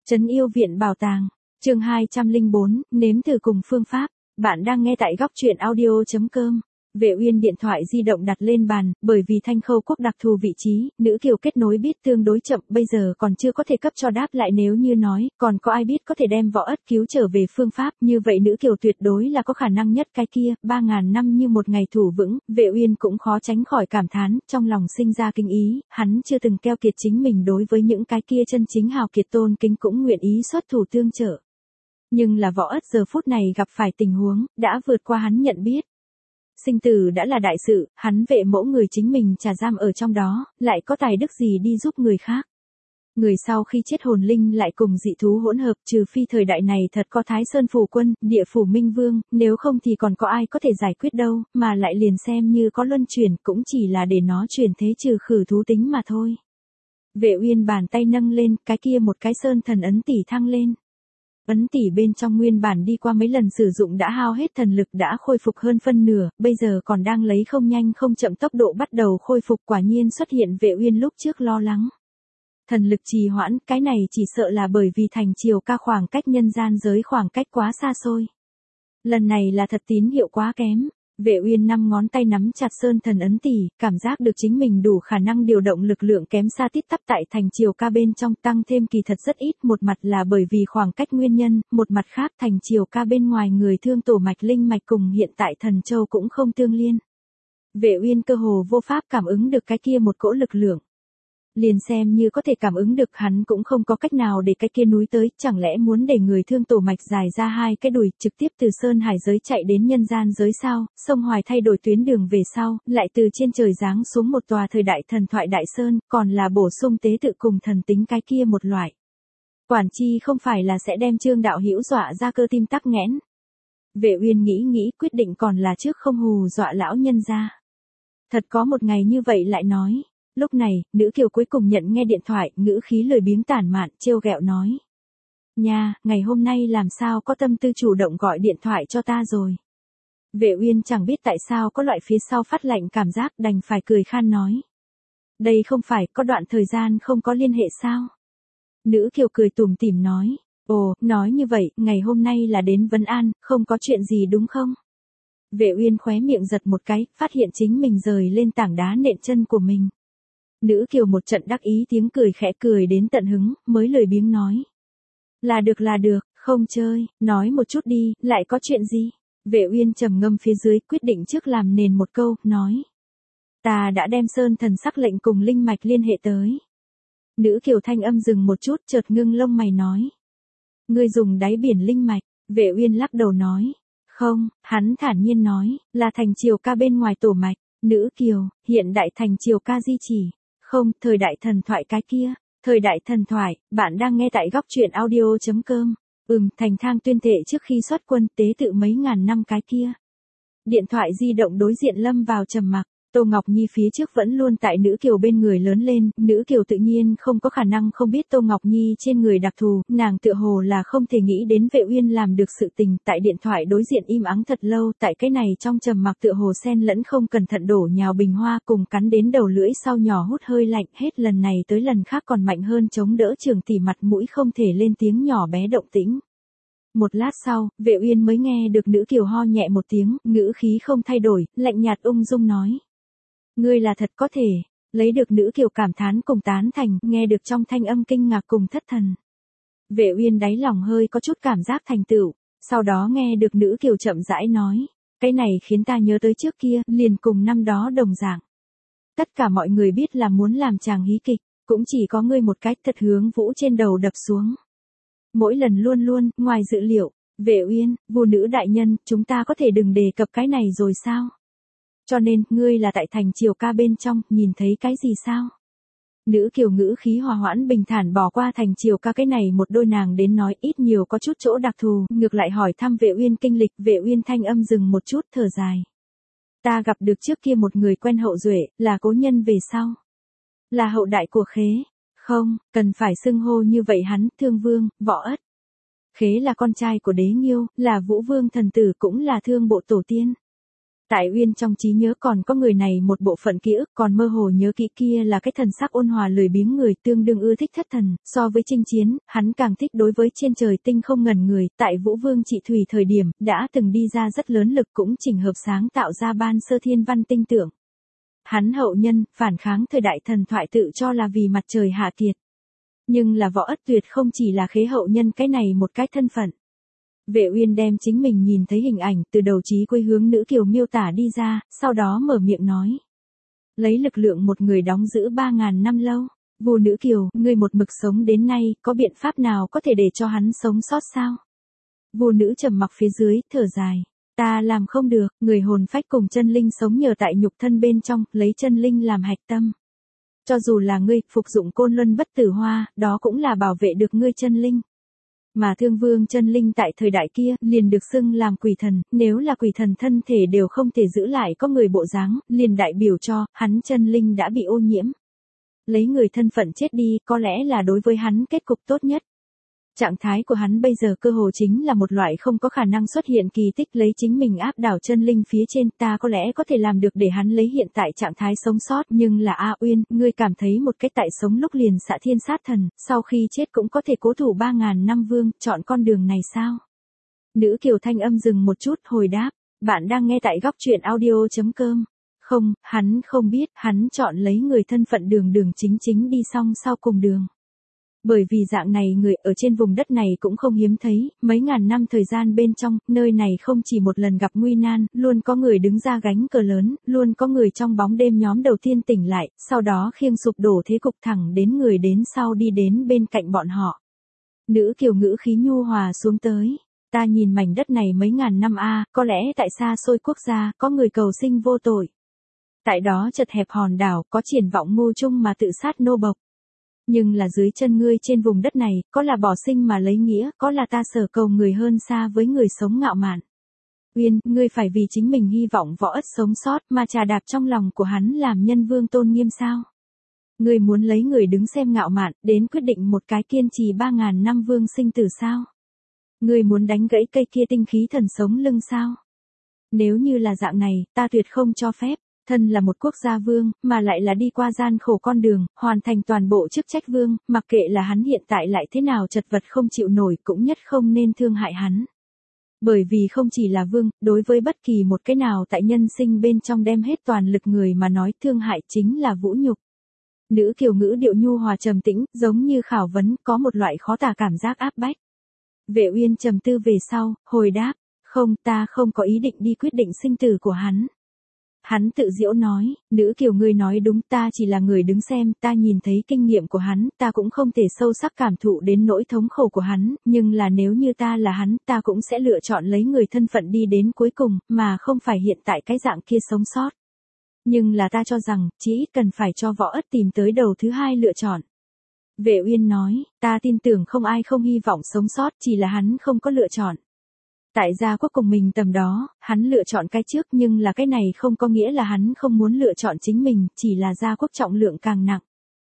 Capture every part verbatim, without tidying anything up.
Trấn Yêu Viện Bảo Tàng, chương hai trăm lẻ bốn, nếm thử cùng phương pháp. Bạn đang nghe tại góc truyện audio chấm com. Vệ Uyên điện thoại di động đặt lên bàn, bởi vì Thanh Khâu Quốc đặc thù vị trí, nữ kiều kết nối biết tương đối chậm, bây giờ còn chưa có thể cấp cho đáp lại, nếu như nói, còn có ai biết có thể đem Võ Ất cứu trở về phương pháp, như vậy nữ kiều tuyệt đối là có khả năng nhất cái kia, ba ngàn năm như một ngày thủ vững, Vệ Uyên cũng khó tránh khỏi cảm thán, trong lòng sinh ra kinh ý, hắn chưa từng keo kiệt chính mình đối với những cái kia chân chính hào kiệt tôn kính cũng nguyện ý xuất thủ tương trợ. Nhưng là Võ Ất giờ phút này gặp phải tình huống, đã vượt qua hắn nhận biết. Sinh tử đã là đại sự, hắn vệ mẫu người chính mình trà giam ở trong đó, lại có tài đức gì đi giúp người khác. Người sau khi chết hồn linh lại cùng dị thú hỗn hợp, trừ phi thời đại này thật có Thái Sơn Phủ Quân, Địa Phủ Minh Vương, nếu không thì còn có ai có thể giải quyết đâu, mà lại liền xem như có luân chuyển cũng chỉ là để nó chuyển thế trừ khử thú tính mà thôi. Vệ Uyên bàn tay nâng lên, cái kia một cái sơn thần ấn tỷ thăng lên. Ấn tỷ bên trong nguyên bản đi qua mấy lần sử dụng đã hao hết thần lực đã khôi phục hơn phân nửa, bây giờ còn đang lấy không nhanh không chậm tốc độ bắt đầu khôi phục, quả nhiên xuất hiện Vệ Uyên lúc trước lo lắng. Thần lực trì hoãn, cái này chỉ sợ là bởi vì thành chiều ca khoảng cách nhân gian giới khoảng cách quá xa xôi. Lần này là thật tín hiệu quá kém. Vệ Uyên năm ngón tay nắm chặt sơn thần ấn tỷ, cảm giác được chính mình đủ khả năng điều động lực lượng kém xa tít tắp tại thành chiều ca bên trong, tăng thêm kỳ thật rất ít, một mặt là bởi vì khoảng cách nguyên nhân, một mặt khác thành chiều ca bên ngoài người thương tổ mạch linh mạch cùng hiện tại thần châu cũng không tương liên. Vệ Uyên cơ hồ vô pháp cảm ứng được cái kia một cỗ lực lượng. Liền xem như có thể cảm ứng được, hắn cũng không có cách nào để cái kia núi tới, chẳng lẽ muốn để người thương tổ mạch dài ra hai cái đùi, trực tiếp từ sơn hải giới chạy đến nhân gian giới sao, sông Hoài thay đổi tuyến đường về sau, lại từ trên trời giáng xuống một tòa thời đại thần thoại đại sơn, còn là bổ sung tế tự cùng thần tính cái kia một loại. Quản chi không phải là sẽ đem Trương đạo hữu dọa ra cơ tim tắc nghẽn. Vệ Uyên nghĩ nghĩ quyết định còn là trước không hù dọa lão nhân ra. Thật có một ngày như vậy lại nói. Lúc này, nữ kiều cuối cùng nhận nghe điện thoại, ngữ khí lười biếng tản mạn, trêu ghẹo nói. Nha, ngày hôm nay làm sao có tâm tư chủ động gọi điện thoại cho ta rồi. Vệ Uyên chẳng biết tại sao có loại phía sau phát lạnh cảm giác, đành phải cười khan nói. Đây không phải có đoạn thời gian không có liên hệ sao? Nữ kiều cười tủm tỉm nói. Ồ, nói như vậy, ngày hôm nay là đến vấn an, không có chuyện gì đúng không? Vệ Uyên khóe miệng giật một cái, phát hiện chính mình rời lên tảng đá nện chân của mình. Nữ kiều một trận đắc ý tiếng cười khẽ cười đến tận hứng, mới lười biếng nói. Là được là được, không chơi, nói một chút đi, lại có chuyện gì? Vệ Uyên trầm ngâm phía dưới, quyết định trước làm nền một câu, nói. Ta đã đem sơn thần sắc lệnh cùng linh mạch liên hệ tới. Nữ kiều thanh âm dừng một chút, chợt ngưng lông mày nói. Ngươi dùng đáy biển linh mạch, Vệ Uyên lắc đầu nói. Không, hắn thản nhiên nói, là thành chiều ca bên ngoài tổ mạch. Nữ kiều, hiện đại thành chiều ca di chỉ. Không, thời đại thần thoại cái kia. Thời đại thần thoại, bạn đang nghe tại góc truyện audio chấm com. Ừm, thành thang tuyên thệ trước khi xuất quân tế tự mấy ngàn năm cái kia. Điện thoại di động đối diện lâm vào trầm mặc. Tô Ngọc Nhi phía trước vẫn luôn tại nữ kiều bên người lớn lên, nữ kiều tự nhiên không có khả năng không biết Tô Ngọc Nhi trên người đặc thù, nàng tựa hồ là không thể nghĩ đến Vệ Uyên làm được sự tình, tại điện thoại đối diện im ắng thật lâu, tại cái này trong trầm mặc tựa hồ xen lẫn không cẩn thận đổ nhào bình hoa cùng cắn đến đầu lưỡi sau nhỏ hút hơi lạnh, hết lần này tới lần khác còn mạnh hơn chống đỡ trường tỷ mặt mũi không thể lên tiếng nhỏ bé động tĩnh. Một lát sau, Vệ Uyên mới nghe được nữ kiều ho nhẹ một tiếng, ngữ khí không thay đổi, lạnh nhạt ung dung nói. Ngươi là thật có thể, lấy được nữ kiều cảm thán cùng tán thành, nghe được trong thanh âm kinh ngạc cùng thất thần. Vệ Uyên đáy lòng hơi có chút cảm giác thành tựu, sau đó nghe được nữ kiều chậm rãi nói, cái này khiến ta nhớ tới trước kia, liền cùng năm đó đồng dạng. Tất cả mọi người biết là muốn làm chàng hí kịch, cũng chỉ có ngươi một cách thật hướng vũ trên đầu đập xuống. Mỗi lần luôn luôn, ngoài dự liệu, Vệ Uyên, vô nữ đại nhân, chúng ta có thể đừng đề cập cái này rồi sao? Cho nên, ngươi là tại thành chiều ca bên trong, nhìn thấy cái gì sao? Nữ kiều ngữ khí hòa hoãn bình thản bỏ qua thành chiều ca cái này một đôi nàng đến nói ít nhiều có chút chỗ đặc thù, ngược lại hỏi thăm Vệ Uyên kinh lịch, Vệ Uyên thanh âm dừng một chút thở dài. Ta gặp được trước kia một người quen hậu duệ, là cố nhân về sau. Là hậu đại của Khế. Không, cần phải xưng hô như vậy hắn, Thương Vương, Võ Ất. Khế là con trai của Đế Nghiêu, là Vũ Vương thần tử cũng là thương bộ tổ tiên. Tại Uyên trong trí nhớ còn có người này một bộ phận ký ức, còn mơ hồ nhớ kỹ kia là cái thần sắc ôn hòa lười biếng người tương đương ưa thích thất thần, so với chinh chiến, hắn càng thích đối với trên trời tinh không ngẩn người, tại Vũ Vương Trị Thủy thời điểm, đã từng đi ra rất lớn lực cũng chỉnh hợp sáng tạo ra ban sơ thiên văn tinh tượng. Hắn hậu nhân, phản kháng thời đại thần thoại tự cho là vì mặt trời hạ kiệt. Nhưng là Võ Ất Tuyệt không chỉ là khế hậu nhân cái này một cái thân phận. Vệ Uyên đem chính mình nhìn thấy hình ảnh từ đầu chí cuối hướng nữ kiều miêu tả đi ra, sau đó mở miệng nói. Lấy lực lượng một người đóng giữ ba ngàn năm lâu. Vù nữ kiều, ngươi một mực sống đến nay, có biện pháp nào có thể để cho hắn sống sót sao? Vù nữ trầm mặc phía dưới, thở dài. Ta làm không được, người hồn phách cùng chân linh sống nhờ tại nhục thân bên trong, lấy chân linh làm hạch tâm. Cho dù là ngươi, phục dụng côn luân bất tử hoa, đó cũng là bảo vệ được ngươi chân linh. Mà Thương Vương chân linh tại thời đại kia, liền được xưng làm quỷ thần, nếu là quỷ thần thân thể đều không thể giữ lại có người bộ dáng, liền đại biểu cho, hắn chân linh đã bị ô nhiễm. Lấy người thân phận chết đi, có lẽ là đối với hắn kết cục tốt nhất. Trạng thái của hắn bây giờ cơ hồ chính là một loại không có khả năng xuất hiện kỳ tích, lấy chính mình áp đảo chân linh phía trên, ta có lẽ có thể làm được để hắn lấy hiện tại trạng thái sống sót, nhưng là A Uyên, ngươi cảm thấy một cách tại sống lúc liền xạ thiên sát thần, sau khi chết cũng có thể cố thủ ba ngàn năm vương, chọn con đường này sao? Nữ kiều thanh âm dừng một chút, hồi đáp, bạn đang nghe tại góc truyện audio chấm com. Không, hắn không biết, hắn chọn lấy người thân phận đường đường chính chính đi song sau cùng đường. Bởi vì dạng này người ở trên vùng đất này cũng không hiếm thấy, mấy ngàn năm thời gian bên trong, nơi này không chỉ một lần gặp nguy nan, luôn có người đứng ra gánh cờ lớn, luôn có người trong bóng đêm nhóm đầu tiên tỉnh lại, sau đó khiêng sụp đổ thế cục thẳng đến người đến sau đi đến bên cạnh bọn họ. Nữ kiều ngữ khí nhu hòa xuống tới. Ta nhìn mảnh đất này mấy ngàn năm a, có lẽ tại xa xôi quốc gia, có người cầu sinh vô tội. Tại đó chật hẹp hòn đảo, có triển vọng mưu chung mà tự sát nô bộc. Nhưng là dưới chân ngươi trên vùng đất này, có là bỏ sinh mà lấy nghĩa, có là ta sở cầu người hơn xa với người sống ngạo mạn. Uyên, ngươi phải vì chính mình hy vọng Võ Ất sống sót mà trà đạp trong lòng của hắn làm nhân vương tôn nghiêm sao? Ngươi muốn lấy người đứng xem ngạo mạn, đến quyết định một cái kiên trì ba ngàn năm vương sinh tử sao? Ngươi muốn đánh gãy cây kia tinh khí thần sống lưng sao? Nếu như là dạng này, ta tuyệt không cho phép. Thân là một quốc gia vương, mà lại là đi qua gian khổ con đường, hoàn thành toàn bộ chức trách vương, mặc kệ là hắn hiện tại lại thế nào chật vật không chịu nổi cũng nhất không nên thương hại hắn. Bởi vì không chỉ là vương, đối với bất kỳ một cái nào tại nhân sinh bên trong đem hết toàn lực người mà nói thương hại chính là vũ nhục. Nữ kiều ngữ điệu nhu hòa trầm tĩnh, giống như khảo vấn, có một loại khó tả cảm giác áp bách. Vệ Uyên trầm tư về sau, hồi đáp, không, ta không có ý định đi quyết định sinh tử của hắn. Hắn tự giễu nói, nữ kiều ngươi nói đúng, ta chỉ là người đứng xem, ta nhìn thấy kinh nghiệm của hắn, ta cũng không thể sâu sắc cảm thụ đến nỗi thống khổ của hắn, nhưng là nếu như ta là hắn, ta cũng sẽ lựa chọn lấy người thân phận đi đến cuối cùng, mà không phải hiện tại cái dạng kia sống sót. Nhưng là ta cho rằng, chỉ ít cần phải cho Võ Ất tìm tới đầu thứ hai lựa chọn. Vệ Uyên nói, ta tin tưởng không ai không hy vọng sống sót, chỉ là hắn không có lựa chọn. Tại gia quốc cùng mình tầm đó, hắn lựa chọn cái trước nhưng là cái này không có nghĩa là hắn không muốn lựa chọn chính mình, chỉ là gia quốc trọng lượng càng nặng.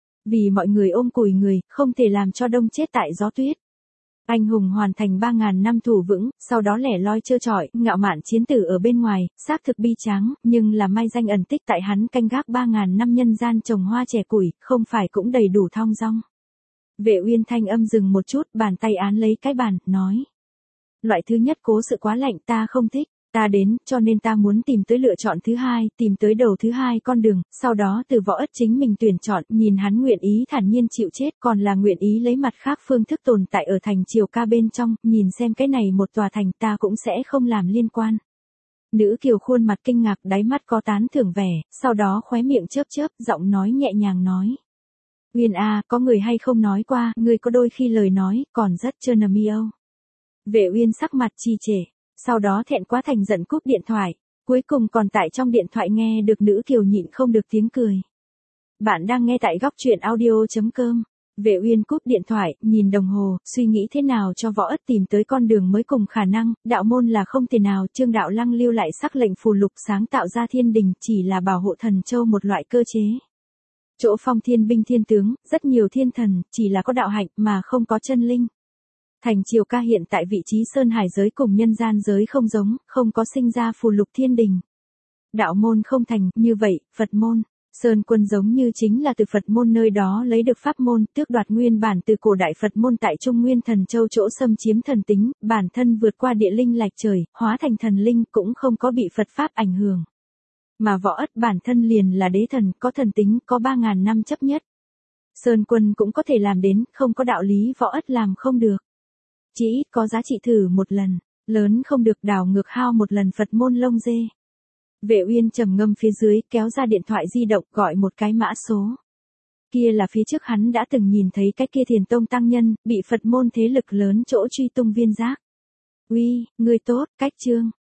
Vì mọi người ôm cùi người, không thể làm cho đông chết tại gió tuyết. Anh hùng hoàn thành ba ngàn năm thủ vững, sau đó lẻ loi trơ trọi, ngạo mạn chiến tử ở bên ngoài, xác thực bi tráng, nhưng là mai danh ẩn tích tại hắn canh gác ba ngàn năm nhân gian trồng hoa trẻ củi, không phải cũng đầy đủ thong dong. Vệ Uyên thanh âm dừng một chút, bàn tay án lấy cái bàn, nói. Loại thứ nhất cố sự quá lạnh ta không thích, ta đến, cho nên ta muốn tìm tới lựa chọn thứ hai, tìm tới đầu thứ hai con đường, sau đó từ Võ Ất chính mình tuyển chọn, nhìn hắn nguyện ý thản nhiên chịu chết, còn là nguyện ý lấy mặt khác phương thức tồn tại ở thành triều ca bên trong, nhìn xem cái này một tòa thành ta cũng sẽ không làm liên quan. Nữ kiều khuôn mặt kinh ngạc, đáy mắt có tán thưởng vẻ, sau đó khóe miệng chớp chớp, giọng nói nhẹ nhàng nói. Uyên a, có người hay không nói qua, người có đôi khi lời nói, còn rất trơn nầm yêu. Vệ Uyên sắc mặt trì trệ, sau đó thẹn quá thành giận cúp điện thoại, cuối cùng còn tại trong điện thoại nghe được nữ kiều nhịn không được tiếng cười. Bạn đang nghe tại góc truyện audio chấm com. Vệ Uyên cúp điện thoại, nhìn đồng hồ, suy nghĩ thế nào cho Võ Ất tìm tới con đường mới cùng khả năng, đạo môn là không thể nào, Trương Đạo Lăng lưu lại sắc lệnh phù lục sáng tạo ra thiên đình, chỉ là bảo hộ thần châu một loại cơ chế. Chỗ phong thiên binh thiên tướng, rất nhiều thiên thần, chỉ là có đạo hạnh mà không có chân linh. Thành triều ca hiện tại vị trí sơn hải giới cùng nhân gian giới không giống, không có sinh ra phù lục thiên đình. Đạo môn không thành, như vậy, Phật môn. Sơn Quân giống như chính là từ Phật môn nơi đó lấy được pháp môn, tước đoạt nguyên bản từ cổ đại Phật môn tại Trung Nguyên Thần Châu chỗ xâm chiếm thần tính, bản thân vượt qua địa linh lạch trời, hóa thành thần linh cũng không có bị Phật pháp ảnh hưởng. Mà Võ Ất bản thân liền là đế thần, có thần tính, có ba ngàn năm chấp nhất. Sơn Quân cũng có thể làm đến, không có đạo lý Võ Ất làm không được. Chỉ ít có giá trị thử một lần, lớn không được đảo ngược hao một lần Phật môn lông dê. Vệ Uyên trầm ngâm phía dưới, kéo ra điện thoại di động gọi một cái mã số. Kia là phía trước hắn đã từng nhìn thấy cái kia Thiền Tông tăng nhân, bị Phật môn thế lực lớn chỗ truy tung viên giác. Uy, ngươi tốt, Cách Trương.